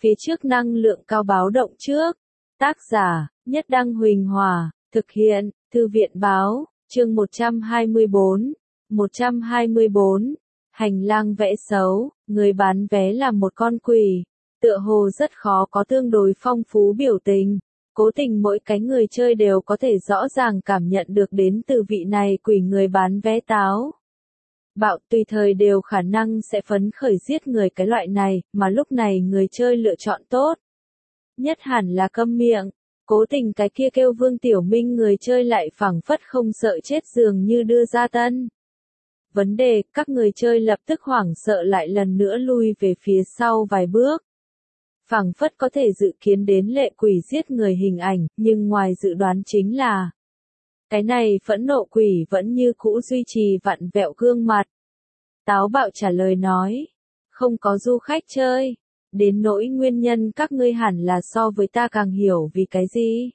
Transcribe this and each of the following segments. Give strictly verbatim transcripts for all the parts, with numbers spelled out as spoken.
phía trước năng lượng cao báo động trước. Tác giả, Nhất Đăng Huỳnh Hòa, thực hiện, Thư viện báo, chương một trăm hai mươi bốn. một trăm hai mươi bốn. Hành lang vẽ xấu, người bán vé là một con quỷ. Tựa hồ rất khó có tương đối phong phú biểu tình. Cố tình mỗi cái người chơi đều có thể rõ ràng cảm nhận được đến từ vị này quỷ người bán vé táo. Bạo tùy thời đều khả năng sẽ phấn khởi giết người cái loại này, mà lúc này người chơi lựa chọn tốt nhất hẳn là câm miệng. Cố tình cái kia kêu Vương Tiểu Minh người chơi lại phảng phất không sợ chết dường như đưa ra tân vấn đề, các người chơi lập tức hoảng sợ lại lần nữa lui về phía sau vài bước. Phảng phất có thể dự kiến đến lệ quỷ giết người hình ảnh, nhưng ngoài dự đoán chính là cái này phẫn nộ quỷ vẫn như cũ duy trì vặn vẹo gương mặt. Táo bạo trả lời nói, không có du khách chơi, đến nỗi nguyên nhân các ngươi hẳn là so với ta càng hiểu vì cái gì.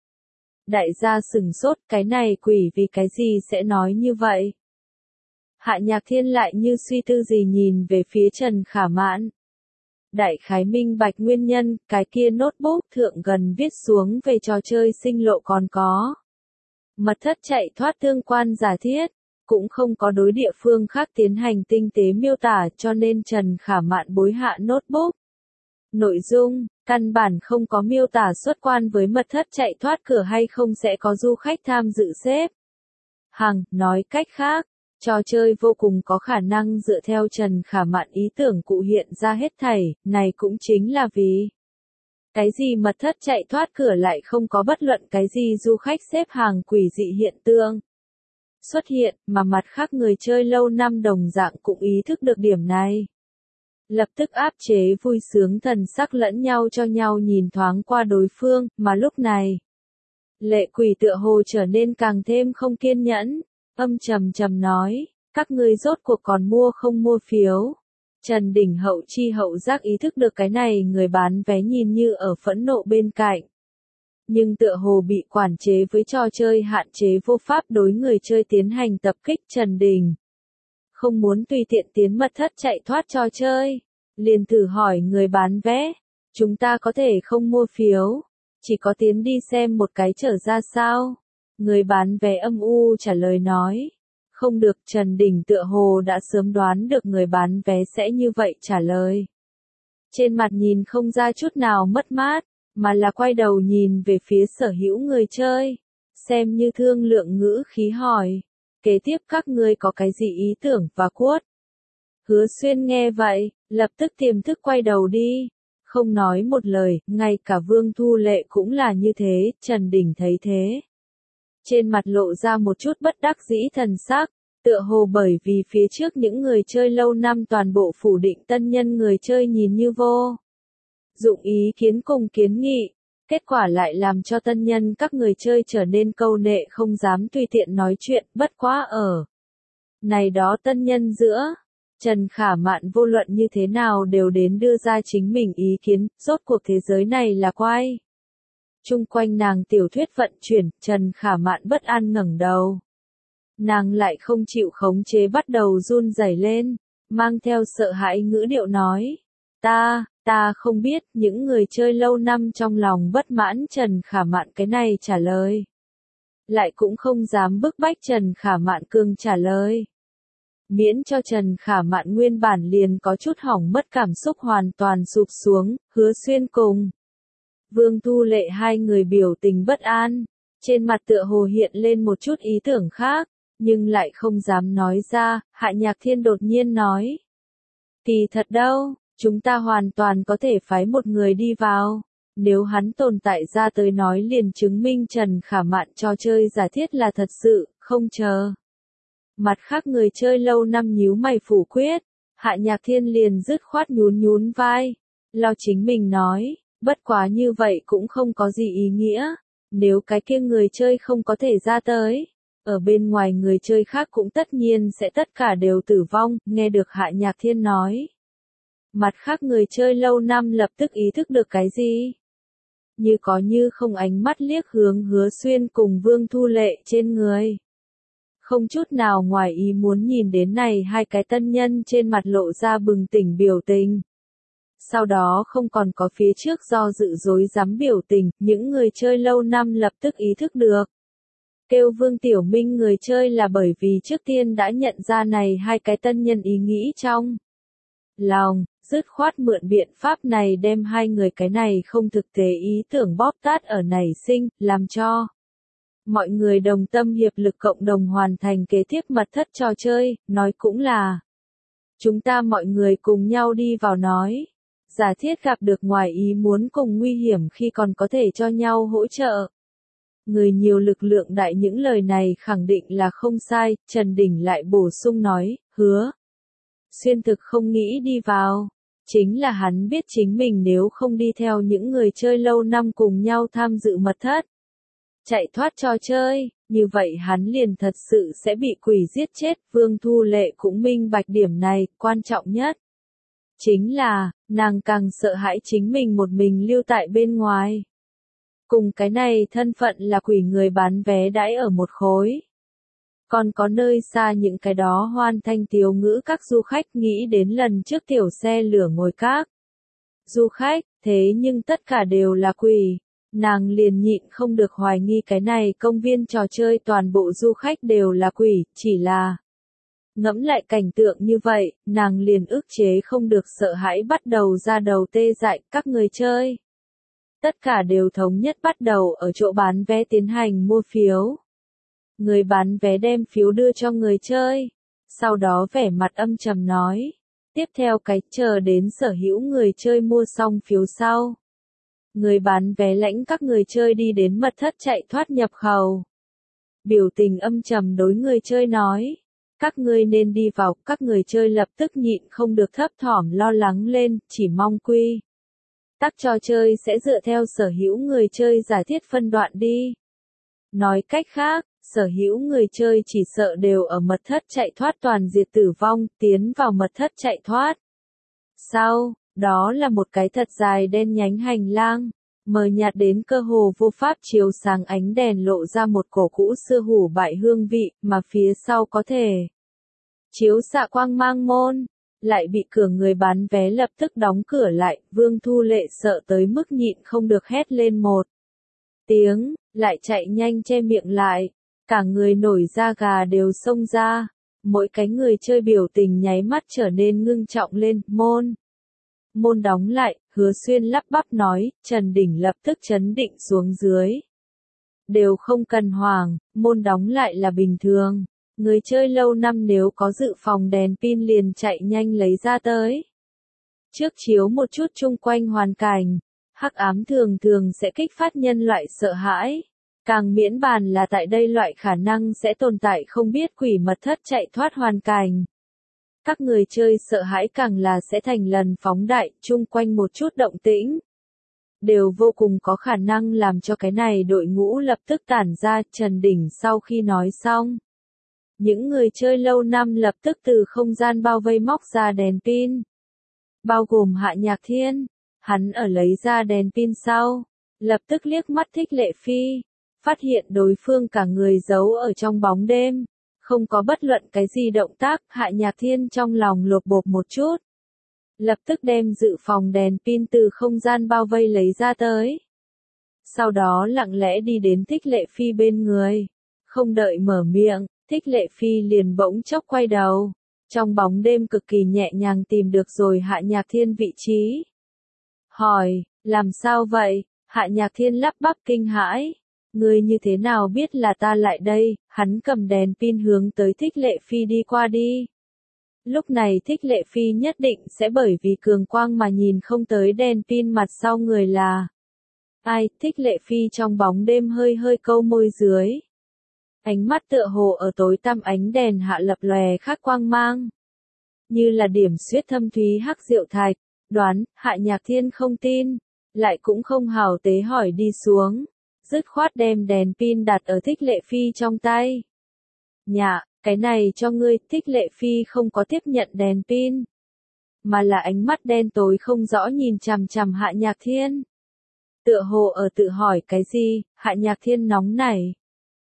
Đại gia sừng sốt, cái này quỷ vì cái gì sẽ nói như vậy. Hạ Nhạc Thiên lại như suy tư gì nhìn về phía Trần Khả Mạn. Đại khái minh bạch nguyên nhân, cái kia notebook thượng gần viết xuống về trò chơi sinh lộ còn có mật thất chạy thoát tương quan giả thiết, cũng không có đối địa phương khác tiến hành tinh tế miêu tả cho nên Trần Khả Mạn bối hạ notebook. Nội dung, căn bản không có miêu tả xuất quan với mật thất chạy thoát cửa hay không sẽ có du khách tham dự xếp hàng, nói cách khác, trò chơi vô cùng có khả năng dựa theo Trần Khả Mạn ý tưởng cụ hiện ra hết thảy, này cũng chính là vì cái gì mật thất chạy thoát cửa lại không có bất luận cái gì du khách xếp hàng quỷ dị hiện tượng xuất hiện, mà mặt khác người chơi lâu năm đồng dạng cũng ý thức được điểm này. Lập tức áp chế vui sướng thần sắc lẫn nhau cho nhau nhìn thoáng qua đối phương, mà lúc này lệ quỷ tựa hồ trở nên càng thêm không kiên nhẫn, âm trầm trầm nói, các ngươi rốt cuộc còn mua không mua phiếu. Trần Đình hậu chi hậu giác ý thức được cái này người bán vé nhìn như ở phẫn nộ bên cạnh. Nhưng tựa hồ bị quản chế với trò chơi hạn chế vô pháp đối người chơi tiến hành tập kích. Trần Đình không muốn tùy tiện tiến mật thất chạy thoát trò chơi, liền thử hỏi người bán vé, chúng ta có thể không mua phiếu, chỉ có tiến đi xem một cái trở ra sao? Người bán vé âm u trả lời nói, không được. Trần Đình tựa hồ đã sớm đoán được người bán vé sẽ như vậy trả lời. Trên mặt nhìn không ra chút nào mất mát, mà là quay đầu nhìn về phía sở hữu người chơi, xem như thương lượng ngữ khí hỏi, kế tiếp các ngươi có cái gì ý tưởng và quất. Hứa Xuyên nghe vậy, lập tức tiềm thức quay đầu đi, không nói một lời, ngay cả Vương Thu Lệ cũng là như thế. Trần Đình thấy thế, trên mặt lộ ra một chút bất đắc dĩ thần sắc, tựa hồ bởi vì phía trước những người chơi lâu năm toàn bộ phủ định tân nhân người chơi nhìn như vô dụng ý kiến cùng kiến nghị, kết quả lại làm cho tân nhân các người chơi trở nên câu nệ không dám tùy tiện nói chuyện. Bất quá ở này đó tân nhân giữa, Trần Khả Mạn vô luận như thế nào đều đến đưa ra chính mình ý kiến, rốt cuộc thế giới này là quay chung quanh nàng tiểu thuyết vận chuyển. Trần Khả Mạn bất an ngẩng đầu, nàng lại không chịu khống chế bắt đầu run rẩy lên, mang theo sợ hãi ngữ điệu nói, ta, ta không biết. Những người chơi lâu năm trong lòng bất mãn Trần Khả Mạn cái này trả lời, lại cũng không dám bức bách Trần Khả Mạn cương trả lời, miễn cho Trần Khả Mạn nguyên bản liền có chút hỏng mất cảm xúc hoàn toàn sụp xuống. Hứa Xuyên cùng Vương Thu Lệ hai người biểu tình bất an, trên mặt tựa hồ hiện lên một chút ý tưởng khác, nhưng lại không dám nói ra. Hạ Nhạc Thiên đột nhiên nói, kỳ thật đâu, chúng ta hoàn toàn có thể phái một người đi vào, nếu hắn tồn tại ra tới nói liền chứng minh Trần Khả Mạn trò chơi giả thiết là thật sự, không chờ. Mặt khác người chơi lâu năm nhíu mày phủ quyết, Hạ Nhạc Thiên liền dứt khoát nhún nhún vai, lo chính mình nói, bất quá như vậy cũng không có gì ý nghĩa, nếu cái kia người chơi không có thể ra tới, ở bên ngoài người chơi khác cũng tất nhiên sẽ tất cả đều tử vong. Nghe được Hạ Nhạc Thiên nói, mặt khác người chơi lâu năm lập tức ý thức được cái gì, như có như không ánh mắt liếc hướng Hứa Xuyên cùng Vương Thu Lệ trên người, không chút nào ngoài ý muốn nhìn đến này hai cái tân nhân trên mặt lộ ra bừng tỉnh biểu tình. Sau đó không còn có phía trước do dự dối dám biểu tình, những người chơi lâu năm lập tức ý thức được. Kêu Vương Tiểu Minh người chơi là bởi vì trước tiên đã nhận ra này hai cái tân nhân ý nghĩ trong lòng, dứt khoát mượn biện pháp này đem hai người cái này không thực tế ý tưởng bóp tát ở nảy sinh, làm cho mọi người đồng tâm hiệp lực cộng đồng hoàn thành kế tiếp mật thất trò chơi, nói cũng là chúng ta mọi người cùng nhau đi vào nói. Giả thiết gặp được ngoài ý muốn cùng nguy hiểm khi còn có thể cho nhau hỗ trợ. Người nhiều lực lượng đại những lời này khẳng định là không sai, Trần Đình lại bổ sung nói, hứa. Xuyên thực không nghĩ đi vào. Chính là hắn biết chính mình nếu không đi theo những người chơi lâu năm cùng nhau tham dự mật thất. Chạy thoát trò chơi, như vậy hắn liền thật sự sẽ bị quỷ giết chết. Vương Thu Lệ cũng minh bạch điểm này, quan trọng nhất. Chính là, nàng càng sợ hãi chính mình một mình lưu tại bên ngoài. Cùng cái này thân phận là quỷ người bán vé đãi ở một khối. Còn có nơi xa những cái đó hoan thanh tiếu ngữ các du khách nghĩ đến lần trước tiểu xe lửa ngồi các. Du khách, thế nhưng tất cả đều là quỷ. Nàng liền nhịn không được hoài nghi cái này công viên trò chơi toàn bộ du khách đều là quỷ, chỉ là ngẫm lại cảnh tượng như vậy, nàng liền ức chế không được sợ hãi bắt đầu ra đầu tê dại các người chơi. Tất cả đều thống nhất bắt đầu ở chỗ bán vé tiến hành mua phiếu. Người bán vé đem phiếu đưa cho người chơi. Sau đó vẻ mặt âm trầm nói. Tiếp theo cái chờ đến sở hữu người chơi mua xong phiếu sau. Người bán vé lãnh các người chơi đi đến mật thất chạy thoát nhập khẩu. Biểu tình âm trầm đối người chơi nói. Các ngươi nên đi vào, các người chơi lập tức nhịn không được thấp thỏm lo lắng lên, chỉ mong quy. Tắc trò chơi sẽ dựa theo sở hữu người chơi giả thiết phân đoạn đi. Nói cách khác, sở hữu người chơi chỉ sợ đều ở mật thất chạy thoát toàn diệt tử vong, tiến vào mật thất chạy thoát. Sau, đó là một cái thật dài đen nhánh hành lang, mờ nhạt đến cơ hồ vô pháp chiếu sáng ánh đèn lộ ra một cổ cũ xưa hủ bại hương vị, mà phía sau có thể chiếu xạ quang mang môn. Lại bị cửa người bán vé lập tức đóng cửa lại, Vương Thu Lệ sợ tới mức nhịn không được hét lên một tiếng, lại chạy nhanh che miệng lại, cả người nổi da gà đều xông ra, mỗi cái người chơi biểu tình nháy mắt trở nên ngưng trọng lên, môn. Môn đóng lại, Hứa Xuyên lắp bắp nói, Trần Đình lập tức chấn định xuống dưới. Đều không cần hoảng, môn đóng lại là bình thường. Người chơi lâu năm nếu có dự phòng đèn pin liền chạy nhanh lấy ra tới. Trước chiếu một chút chung quanh hoàn cảnh, hắc ám thường thường sẽ kích phát nhân loại sợ hãi. Càng miễn bàn là tại đây loại khả năng sẽ tồn tại không biết quỷ mật thất chạy thoát hoàn cảnh. Các người chơi sợ hãi càng là sẽ thành lần phóng đại chung quanh một chút động tĩnh. Đều vô cùng có khả năng làm cho cái này đội ngũ lập tức tản ra. Trần Đình sau khi nói xong. Những người chơi lâu năm lập tức từ không gian bao vây móc ra đèn pin. Bao gồm Hạ Nhạc Thiên. Hắn ở lấy ra đèn pin sau. Lập tức liếc mắt Thích Lệ Phi. Phát hiện đối phương cả người giấu ở trong bóng đêm. Không có bất luận cái gì động tác. Hạ Nhạc Thiên trong lòng lột bột một chút. Lập tức đem dự phòng đèn pin từ không gian bao vây lấy ra tới. Sau đó lặng lẽ đi đến Thích Lệ Phi bên người. Không đợi mở miệng. Thích Lệ Phi liền bỗng chốc quay đầu, trong bóng đêm cực kỳ nhẹ nhàng tìm được rồi Hạ Nhạc Thiên vị trí. Hỏi, làm sao vậy? Hạ Nhạc Thiên lắp bắp kinh hãi. Ngươi như thế nào biết là ta lại đây? Hắn cầm đèn pin hướng tới Thích Lệ Phi đi qua đi. Lúc này Thích Lệ Phi nhất định sẽ bởi vì cường quang mà nhìn không tới đèn pin mặt sau người là ai. Thích Lệ Phi trong bóng đêm hơi hơi câu môi dưới. Ánh mắt tựa hồ ở tối tăm ánh đèn hạ lập lòe khác quang mang. Như là điểm xuyết thâm thúy hắc diệu thạch, đoán, Hạ Nhạc Thiên không tin, lại cũng không hào tế hỏi đi xuống. Dứt khoát đem đèn pin đặt ở Thích Lệ Phi trong tay. Nhạ, cái này cho ngươi. Thích Lệ Phi không có tiếp nhận đèn pin. Mà là ánh mắt đen tối không rõ nhìn chằm chằm Hạ Nhạc Thiên. Tựa hồ ở tự hỏi cái gì. Hạ Nhạc Thiên nóng nảy.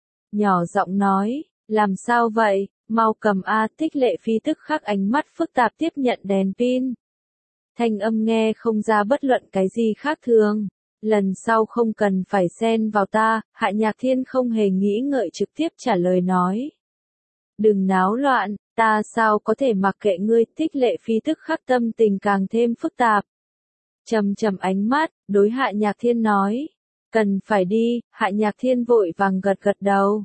Nhỏ giọng nói, làm sao vậy, mau cầm a. Thích Lệ Phi tức khắc ánh mắt phức tạp tiếp nhận đèn pin. thanh âm nghe không ra bất luận cái gì khác thường. Lần sau không cần phải xen vào ta, Hạ Nhạc Thiên không hề nghĩ ngợi trực tiếp trả lời nói. Đừng náo loạn, ta sao có thể mặc kệ ngươi, Thích Lệ Phi tức khắc tâm tình càng thêm phức tạp. Trầm trầm ánh mắt, đối Hạ Nhạc Thiên nói. Cần phải đi, Hạ Nhạc Thiên vội vàng gật gật đầu.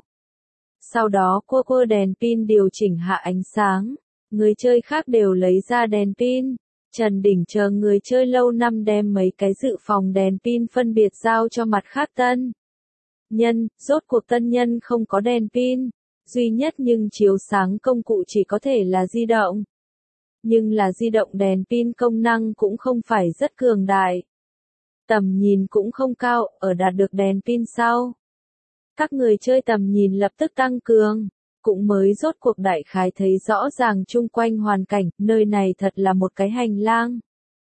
Sau đó cô cô đèn pin điều chỉnh hạ ánh sáng. Người chơi khác đều lấy ra đèn pin. Trần Đình chờ người chơi lâu năm đem mấy cái dự phòng đèn pin phân biệt giao cho mặt khác tân nhân, rốt cuộc tân nhân không có đèn pin, duy nhất nhưng chiếu sáng công cụ chỉ có thể là di động. Nhưng là di động đèn pin công năng cũng không phải rất cường đại. Tầm nhìn cũng không cao, ở đạt được đèn pin sau. Các người chơi tầm nhìn lập tức tăng cường. Cũng mới rốt cuộc đại khái thấy rõ ràng chung quanh hoàn cảnh, nơi này thật là một cái hành lang.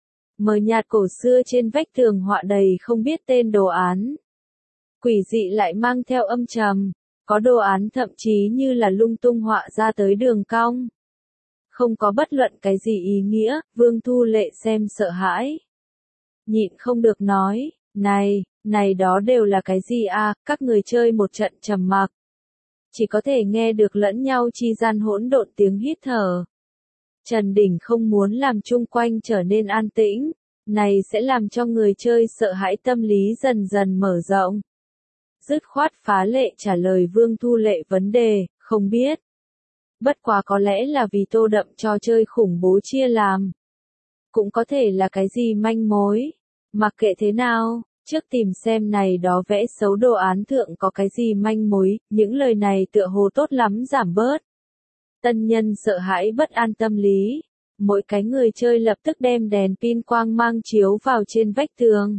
Mờ nhạt cổ xưa trên vách tường họa đầy không biết tên đồ án. Quỷ dị lại mang theo âm trầm, có đồ án thậm chí như là lung tung họa ra tới đường cong. Không có bất luận cái gì ý nghĩa, Vương Thu Lệ xem sợ hãi. Nhịn không được nói, này, này đó đều là cái gì à, các người chơi một trận trầm mặc. Chỉ có thể nghe được lẫn nhau chi gian hỗn độn tiếng hít thở. Trần Đình không muốn làm chung quanh trở nên an tĩnh, này sẽ làm cho người chơi sợ hãi tâm lý dần dần mở rộng. Dứt khoát phá lệ trả lời Vương Thu Lệ vấn đề, không biết. Bất quá có lẽ là vì Tô Đậm trò chơi khủng bố chia làm. Cũng có thể là cái gì manh mối. Mặc kệ thế nào, trước tìm xem này đó vẽ xấu đồ án thượng có cái gì manh mối, những lời này tựa hồ tốt lắm giảm bớt. Tân nhân sợ hãi bất an tâm lý. Mỗi cái người chơi lập tức đem đèn pin quang mang chiếu vào trên vách tường.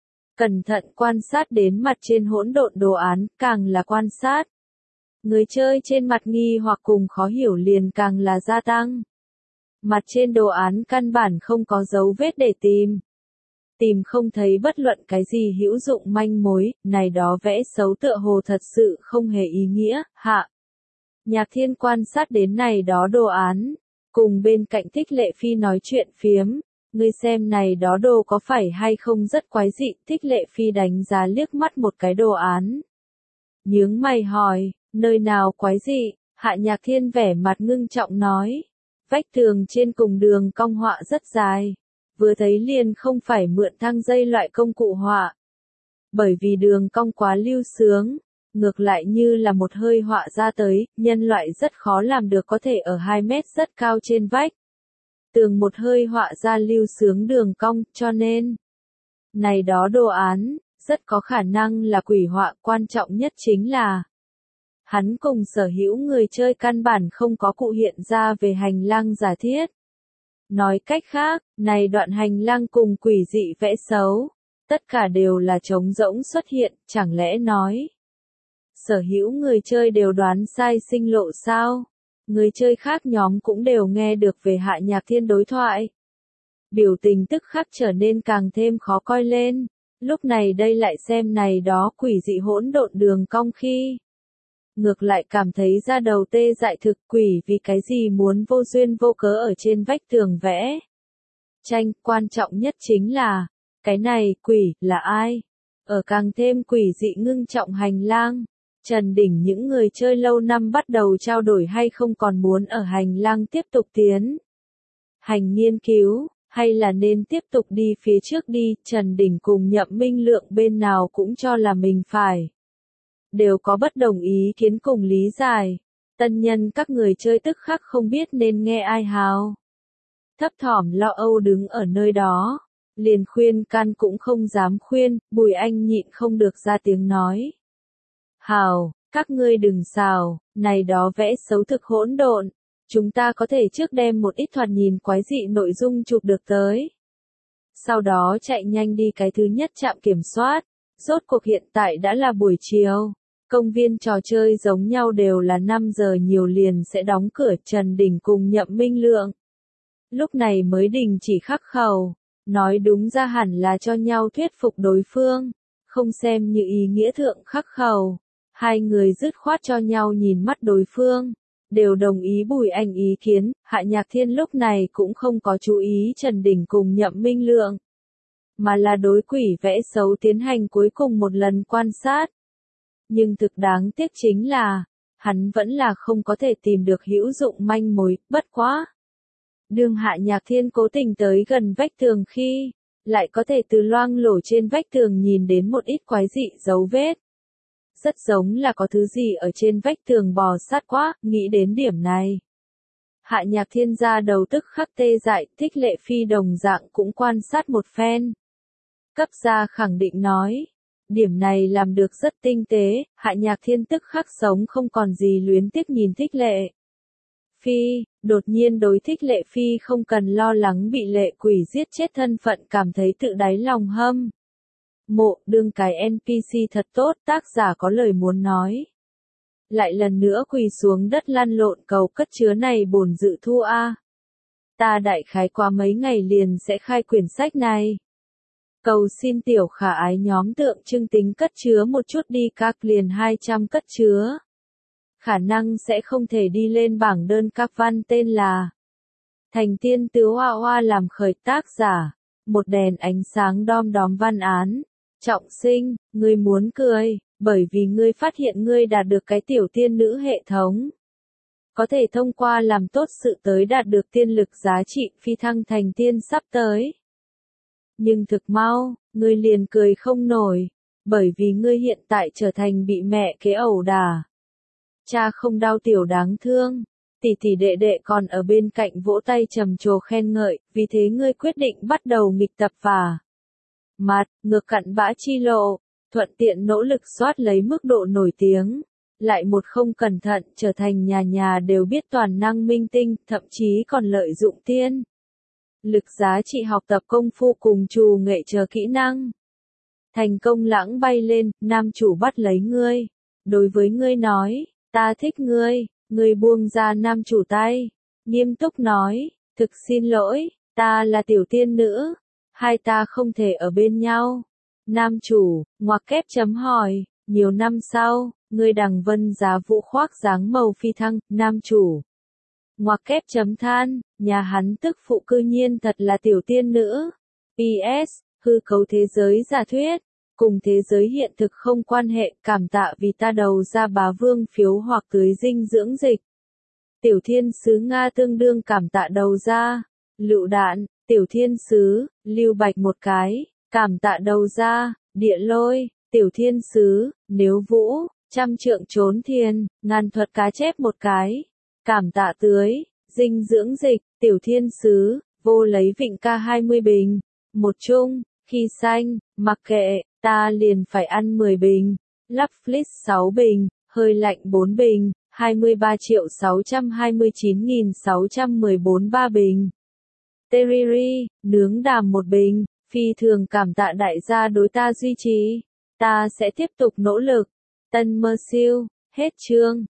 Cẩn thận quan sát đến mặt trên hỗn độn đồ án, càng là quan sát. Người chơi trên mặt nghi hoặc cùng khó hiểu liền càng là gia tăng. Mặt trên đồ án căn bản không có dấu vết để tìm. Tìm không thấy bất luận cái gì hữu dụng manh mối, này đó vẽ xấu tựa hồ thật sự không hề ý nghĩa, Hạ. Nhạc Thiên quan sát đến này đó đồ án, cùng bên cạnh Thích Lệ Phi nói chuyện phiếm, ngươi xem này đó đồ có phải hay không rất quái dị, Thích Lệ Phi đánh giá liếc mắt một cái đồ án. Nhướng mày hỏi, nơi nào quái dị, Hạ Nhạc Thiên vẻ mặt ngưng trọng nói, vách tường trên cùng đường cong họa rất dài. Vừa thấy liền không phải mượn thang dây loại công cụ họa. Bởi vì đường cong quá lưu sướng, ngược lại như là một hơi họa ra tới, nhân loại rất khó làm được có thể ở hai mét rất cao trên vách. Tường một hơi họa ra lưu sướng đường cong, cho nên, này đó đồ án, rất có khả năng là quỷ họa, quan trọng nhất chính là, hắn cùng sở hữu người chơi căn bản không có cụ hiện ra về hành lang giả thiết. Nói cách khác, này đoạn hành lang cùng quỷ dị vẽ xấu, tất cả đều là trống rỗng xuất hiện, chẳng lẽ nói. Sở hữu người chơi đều đoán sai sinh lộ sao? Người chơi khác nhóm cũng đều nghe được về Hạ Nhạc Thiên đối thoại. Biểu tình tức khắc trở nên càng thêm khó coi lên, lúc này đây lại xem này đó quỷ dị hỗn độn đường cong khi. Ngược lại cảm thấy ra đầu tê dại thực, quỷ vì cái gì muốn vô duyên vô cớ ở trên vách tường vẽ. Tranh, quan trọng nhất chính là, cái này, quỷ, là ai? Ở càng thêm quỷ dị ngưng trọng hành lang, Trần Đình những người chơi lâu năm bắt đầu trao đổi hay không còn muốn ở hành lang tiếp tục tiến. Hành nghiên cứu, hay là nên tiếp tục đi phía trước đi, Trần Đình cùng Nhậm Minh Lượng bên nào cũng cho là mình phải. Đều có bất đồng ý kiến cùng lý giải. Tân nhân các người chơi tức khắc không biết nên nghe ai hào. Thấp thỏm lo âu đứng ở nơi đó. Liền khuyên can cũng không dám khuyên, Bùi Anh nhịn không được ra tiếng nói. Hào, các ngươi đừng xào, này đó vẽ xấu thực hỗn độn. Chúng ta có thể trước đem một ít thoạt nhìn quái dị nội dung chụp được tới. Sau đó chạy nhanh đi cái thứ nhất trạm kiểm soát. Rốt cuộc hiện tại đã là buổi chiều. Công viên trò chơi giống nhau đều là năm giờ nhiều liền sẽ đóng cửa, Trần Đình cùng Nhậm Minh Lượng. Lúc này mới đình chỉ khắc khẩu, nói đúng ra hẳn là cho nhau thuyết phục đối phương, không xem như ý nghĩa thượng khắc khẩu. Hai người dứt khoát cho nhau nhìn mắt đối phương, đều đồng ý Bùi Anh ý kiến, Hạ Nhạc Thiên lúc này cũng không có chú ý Trần Đình cùng Nhậm Minh Lượng, mà là đối quỷ vẽ xấu tiến hành cuối cùng một lần quan sát. Nhưng thực đáng tiếc chính là, hắn vẫn là không có thể tìm được hữu dụng manh mối, bất quá. Đương Hạ Nhạc Thiên cố tình tới gần vách tường khi, lại có thể từ loang lổ trên vách tường nhìn đến một ít quái dị dấu vết. Rất giống là có thứ gì ở trên vách tường bò sát quá, nghĩ đến điểm này. Hạ Nhạc Thiên ra đầu tức khắc tê dại, Thích Lệ Phi đồng dạng cũng quan sát một phen. Cấp gia khẳng định nói, điểm này làm được rất tinh tế, Hạ Nhạc Thiên tức khắc sống không còn gì luyến tiếc nhìn Thích Lệ Phi, đột nhiên đối Thích Lệ Phi không cần lo lắng bị lệ quỷ giết chết thân phận cảm thấy tự đáy lòng hâm. Mộ, đương cái en pê xê thật tốt, tác giả có lời muốn nói. Lại lần nữa quỳ xuống đất lăn lộn cầu cất chứa này bổn dự thu a. Ta đại khái qua mấy ngày liền sẽ khai quyển sách này. Cầu xin tiểu khả ái nhóm tượng trưng tính cất chứa một chút đi các liền hai trăm cất chứa. Khả năng sẽ không thể đi lên bảng đơn các văn tên là Thành Tiên Tứ Hoa Hoa làm khởi tác giả. Một đèn ánh sáng đom đóm văn án. Trọng sinh, ngươi muốn cười, bởi vì ngươi phát hiện ngươi đạt được cái tiểu tiên nữ hệ thống. Có thể thông qua làm tốt sự tới đạt được tiên lực giá trị phi thăng thành tiên sắp tới. Nhưng thực mau, ngươi liền cười không nổi, bởi vì ngươi hiện tại trở thành bị mẹ kế ẩu đả. Cha không đau tiểu đáng thương, tỷ tỷ đệ đệ còn ở bên cạnh vỗ tay trầm trồ khen ngợi, vì thế ngươi quyết định bắt đầu nghịch tập và mặt, ngược cặn bã chi lộ, thuận tiện nỗ lực soát lấy mức độ nổi tiếng, lại một không cẩn thận trở thành nhà nhà đều biết toàn năng minh tinh, thậm chí còn lợi dụng tiên lực giá trị học tập công phu cùng trù nghệ chờ kỹ năng. Thành công lãng bay lên, nam chủ bắt lấy ngươi, đối với ngươi nói, ta thích ngươi, ngươi buông ra nam chủ tay, nghiêm túc nói, thực xin lỗi, ta là tiểu tiên nữ. Hai ta không thể ở bên nhau. Nam chủ, ngoặc kép chấm hỏi, nhiều năm sau, ngươi đằng vân giá vũ khoác dáng màu phi thăng, nam chủ. Ngoặc kép chấm than, nhà hắn tức phụ cư nhiên thật là tiểu tiên nữ. pê ét, hư cấu thế giới giả thuyết, cùng thế giới hiện thực không quan hệ, cảm tạ vì ta đầu ra bá vương phiếu hoặc tưới dinh dưỡng dịch. Tiểu thiên sứ Nga tương đương cảm tạ đầu ra, lựu đạn. Tiểu thiên sứ, lưu bạch một cái, cảm tạ đầu ra, địa lôi, tiểu thiên sứ, nếu vũ, trăm trượng trốn thiên, ngàn thuật cá chép một cái, cảm tạ tưới, dinh dưỡng dịch, tiểu thiên sứ, vô lấy vịnh ca hai mươi bình, một chung, khi xanh, mặc kệ, ta liền phải ăn mười bình, lắp flip sáu bình, hơi lạnh bốn bình, hai mươi ba triệu sáu trăm hai mươi chín nghìn sáu trăm mười bốn ba bình. Teriri, nướng đàm một bình, phi thường cảm tạ đại gia đối ta duy trì, ta sẽ tiếp tục nỗ lực. Tân mơ siêu, hết chương.